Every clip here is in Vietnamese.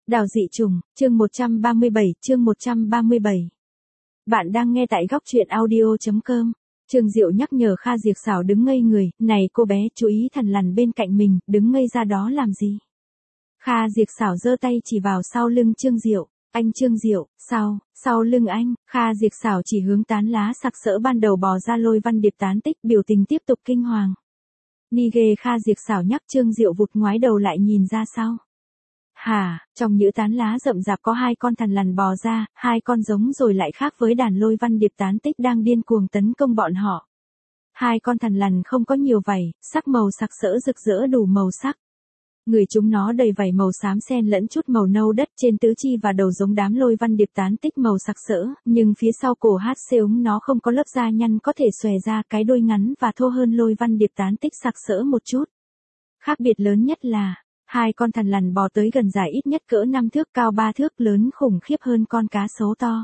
Đào dị trùng, chương 137, chương 137. Bạn đang nghe tại góc truyện audio.com. Trương Diệu nhắc nhở Kha Diệp Xảo đứng ngây người, này cô bé, chú ý thằn lằn bên cạnh mình, đứng ngây ra đó làm gì? Kha Diệp Xảo giơ tay chỉ vào sau lưng Trương Diệu, anh Trương Diệu, sau lưng anh, Kha Diệp Xảo chỉ hướng tán lá sặc sỡ ban đầu bò ra Lôi Văn Điệp tán tích, biểu tình tiếp tục kinh hoàng. Nige Kha Diệp Xảo nhắc Trương Diệu vụt ngoái đầu lại nhìn ra sau. Hả, trong những tán lá rậm rạp có hai con thằn lằn bò ra, hai con giống rồi lại khác với đàn Lôi Văn Điệp tán tích đang điên cuồng tấn công bọn họ. Hai con thằn lằn không có nhiều vảy, sắc màu sặc sỡ rực rỡ đủ màu sắc. Người chúng nó đầy vảy màu xám xen lẫn chút màu nâu đất, trên tứ chi và đầu giống đám Lôi Văn Điệp tán tích màu sặc sỡ, nhưng phía sau cổ HCống nó không có lớp da nhăn có thể xòe ra, cái đuôi ngắn và thô hơn Lôi Văn Điệp tán tích sặc sỡ một chút. Khác biệt lớn nhất là hai con thằn lằn bò tới gần, dài ít nhất cỡ 5 thước, cao 3 thước, lớn khủng khiếp hơn con cá sấu to.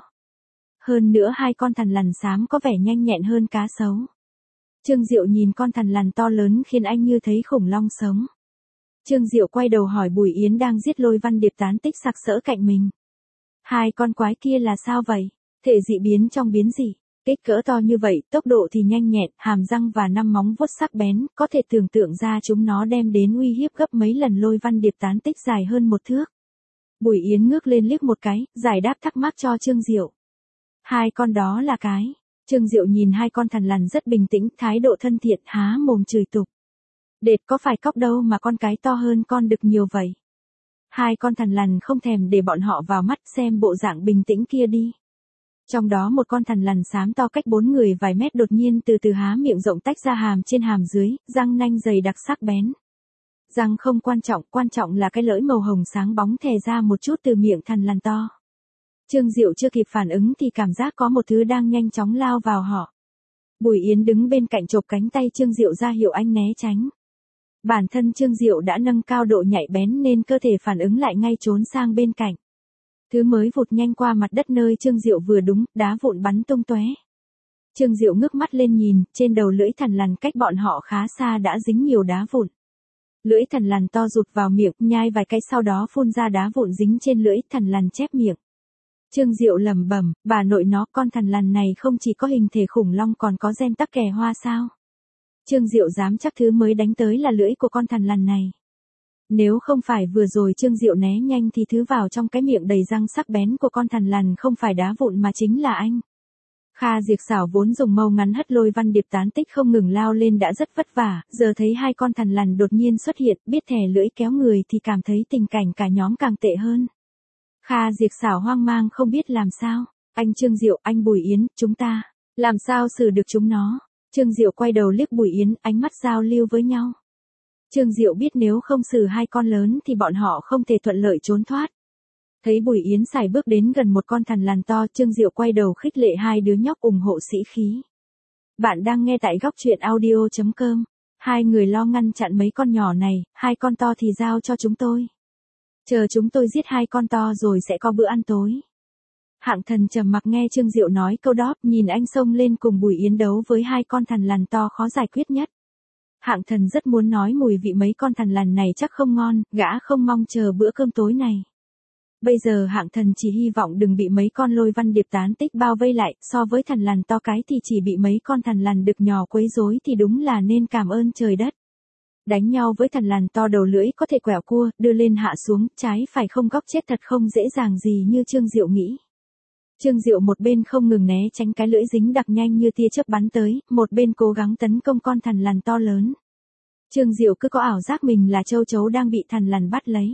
Hơn nữa hai con thằn lằn xám có vẻ nhanh nhẹn hơn cá sấu. Trương Diệu nhìn con thằn lằn to lớn khiến anh như thấy khủng long sống. Trương Diệu quay đầu hỏi Bùi Yến đang giết Lôi Văn Điệp tán tích sặc sỡ cạnh mình. Hai con quái kia là sao vậy? Thể dị biến trong biến dị. Kích cỡ to như vậy, tốc độ thì nhanh nhẹn, hàm răng và 5 móng vuốt sắc bén, có thể tưởng tượng ra chúng nó đem đến uy hiếp gấp mấy lần Lôi Văn Điệp tán tích dài hơn 1 thước. Bùi Yến ngước lên liếc một cái, giải đáp thắc mắc cho Trương Diệu. Hai con đó là cái. Trương Diệu nhìn hai con thằn lằn rất bình tĩnh, thái độ thân thiện, há mồm chửi tục. Đệt, có phải cóc đâu mà con cái to hơn con đực nhiều vậy? Hai con thằn lằn không thèm để bọn họ vào mắt, xem bộ dạng bình tĩnh kia đi. Trong đó một con thằn lằn xám to cách 4 người vài mét đột nhiên từ từ há miệng rộng tách ra hàm trên hàm dưới, răng nanh dày đặc sắc bén. Răng không quan trọng là cái lưỡi màu hồng sáng bóng thè ra một chút từ miệng thằn lằn to. Trương Diệu chưa kịp phản ứng thì cảm giác có một thứ đang nhanh chóng lao vào họ. Bùi Yến đứng bên cạnh chộp cánh tay Trương Diệu ra hiệu anh né tránh. Bản thân Trương Diệu đã nâng cao độ nhạy bén nên cơ thể phản ứng lại ngay, trốn sang bên cạnh. Thứ mới vụt nhanh qua mặt đất nơi Trương Diệu vừa đúng, đá vụn bắn tung tóe. Trương Diệu ngước mắt lên nhìn, trên đầu lưỡi thằn lằn cách bọn họ khá xa đã dính nhiều đá vụn. Lưỡi thằn lằn to rụt vào miệng, nhai vài cái sau đó phun ra đá vụn dính trên lưỡi, thằn lằn chép miệng. Trương Diệu lẩm bẩm, bà nội nó, con thằn lằn này không chỉ có hình thể khủng long còn có gen tắc kè hoa sao? Trương Diệu dám chắc thứ mới đánh tới là lưỡi của con thằn lằn này. Nếu không phải vừa rồi Trương Diệu né nhanh thì thứ vào trong cái miệng đầy răng sắc bén của con thằn lằn không phải đá vụn mà chính là anh. Kha Diệp Xảo vốn dùng mâu ngắn hất Lôi Văn Điệp tán tích không ngừng lao lên đã rất vất vả, giờ thấy hai con thằn lằn đột nhiên xuất hiện, biết thè lưỡi kéo người thì cảm thấy tình cảnh cả nhóm càng tệ hơn. Kha Diệp Xảo hoang mang không biết làm sao. Anh Trương Diệu, anh Bùi Yến, chúng ta làm sao xử được chúng nó? Trương Diệu quay đầu liếc Bùi Yến, ánh mắt giao lưu với nhau. Trương Diệu biết nếu không xử hai con lớn thì bọn họ không thể thuận lợi trốn thoát. Thấy Bùi Yến sải bước đến gần một con thằn lằn to, Trương Diệu quay đầu khích lệ hai đứa nhóc ủng hộ sĩ khí. Bạn đang nghe tại góc truyện audio.com. Hai người lo ngăn chặn mấy con nhỏ này, hai con to thì giao cho chúng tôi. Chờ chúng tôi giết hai con to rồi sẽ có bữa ăn tối. Hạng Thần trầm mặc nghe Trương Diệu nói câu đó, nhìn anh xông lên cùng Bùi Yến đấu với hai con thằn lằn to khó giải quyết nhất. Hạng Thần rất muốn nói mùi vị mấy con thằn lằn này chắc không ngon, gã không mong chờ bữa cơm tối này. Bây giờ Hạng Thần chỉ hy vọng đừng bị mấy con Lôi Văn Điệp tán tích bao vây lại, so với thằn lằn to cái thì chỉ bị mấy con thằn lằn đực nhỏ quấy rối thì đúng là nên cảm ơn trời đất. Đánh nhau với thằn lằn to đầu lưỡi có thể quẹo cua, đưa lên hạ xuống, trái phải không góc chết thật không dễ dàng gì như Trương Diệu nghĩ. Trương Diệu một bên không ngừng né tránh cái lưỡi dính đặc nhanh như tia chớp bắn tới, một bên cố gắng tấn công con thằn lằn to lớn. Trương Diệu cứ có ảo giác mình là châu chấu đang bị thằn lằn bắt lấy.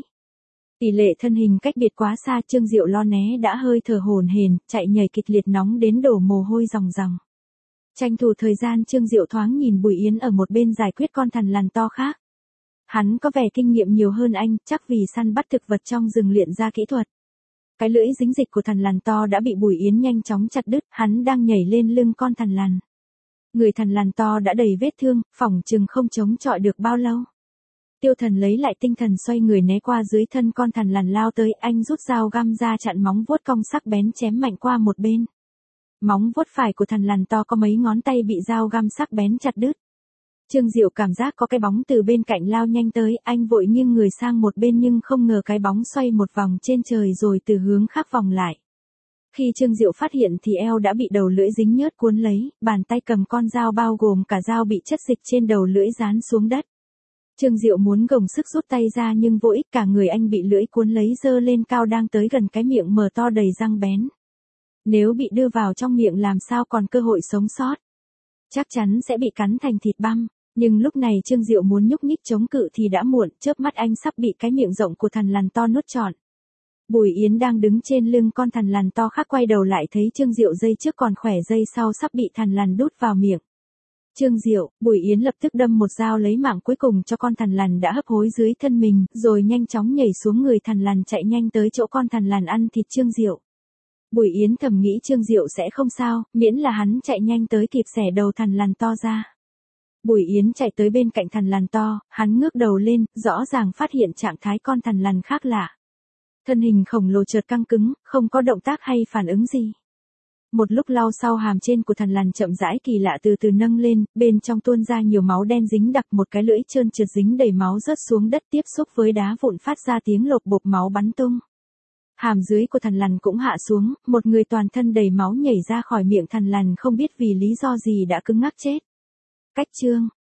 Tỷ lệ thân hình cách biệt quá xa, Trương Diệu lo né đã hơi thở hổn hển, chạy nhảy kịch liệt nóng đến đổ mồ hôi ròng ròng. Tranh thủ thời gian Trương Diệu thoáng nhìn Bùi Yến ở một bên giải quyết con thằn lằn to khác. Hắn có vẻ kinh nghiệm nhiều hơn anh, chắc vì săn bắt thực vật trong rừng luyện ra kỹ thuật. Cái lưỡi dính dịch của thằn lằn to đã bị Bùi Yến nhanh chóng chặt đứt, hắn đang nhảy lên lưng con thằn lằn. Người thằn lằn to đã đầy vết thương, phỏng chừng không chống chọi được bao lâu. Tiêu Thần lấy lại tinh thần xoay người né qua dưới thân con thằn lằn lao tới, anh rút dao găm ra chặn móng vuốt cong sắc bén chém mạnh qua một bên. Móng vuốt phải của thằn lằn to có mấy ngón tay bị dao găm sắc bén chặt đứt. Trương Diệu cảm giác có cái bóng từ bên cạnh lao nhanh tới, anh vội nghiêng người sang một bên nhưng không ngờ cái bóng xoay một vòng trên trời rồi từ hướng khác vòng lại. Khi Trương Diệu phát hiện thì eo đã bị đầu lưỡi dính nhớt cuốn lấy, bàn tay cầm con dao bao gồm cả dao bị chất dịch trên đầu lưỡi dán xuống đất. Trương Diệu muốn gồng sức rút tay ra nhưng vô ích, cả người anh bị lưỡi cuốn lấy giơ lên cao đang tới gần cái miệng mở to đầy răng bén. Nếu bị đưa vào trong miệng làm sao còn cơ hội sống sót. Chắc chắn sẽ bị cắn thành thịt băm. Nhưng lúc này Trương Diệu muốn nhúc nhích chống cự thì đã muộn, chớp mắt anh sắp bị cái miệng rộng của thằn lằn to nuốt trọn. Bùi Yến đang đứng trên lưng con thằn lằn to khác quay đầu lại thấy Trương Diệu dây trước còn khỏe dây sau sắp bị thằn lằn đút vào miệng. Trương Diệu, Bùi Yến lập tức đâm một dao lấy mạng cuối cùng cho con thằn lằn đã hấp hối dưới thân mình, rồi nhanh chóng nhảy xuống người thằn lằn chạy nhanh tới chỗ con thằn lằn ăn thịt Trương Diệu. Bùi Yến thầm nghĩ Trương Diệu sẽ không sao, miễn là hắn chạy nhanh tới kịp xẻ đầu thằn lằn to ra. Bùi Yến chạy tới bên cạnh thằn lằn to, hắn ngước đầu lên, rõ ràng phát hiện trạng thái con thằn lằn khác lạ. Thân hình khổng lồ chợt căng cứng, không có động tác hay phản ứng gì. Một lúc lâu sau hàm trên của thằn lằn chậm rãi kỳ lạ từ từ nâng lên, bên trong tuôn ra nhiều máu đen dính đặc, một cái lưỡi trơn trượt dính đầy máu rớt xuống đất tiếp xúc với đá vụn phát ra tiếng lộp bộp máu bắn tung. Hàm dưới của thằn lằn cũng hạ xuống, một người toàn thân đầy máu nhảy ra khỏi miệng thằn lằn không biết vì lý do gì đã cứng ngắc chết. Cách chương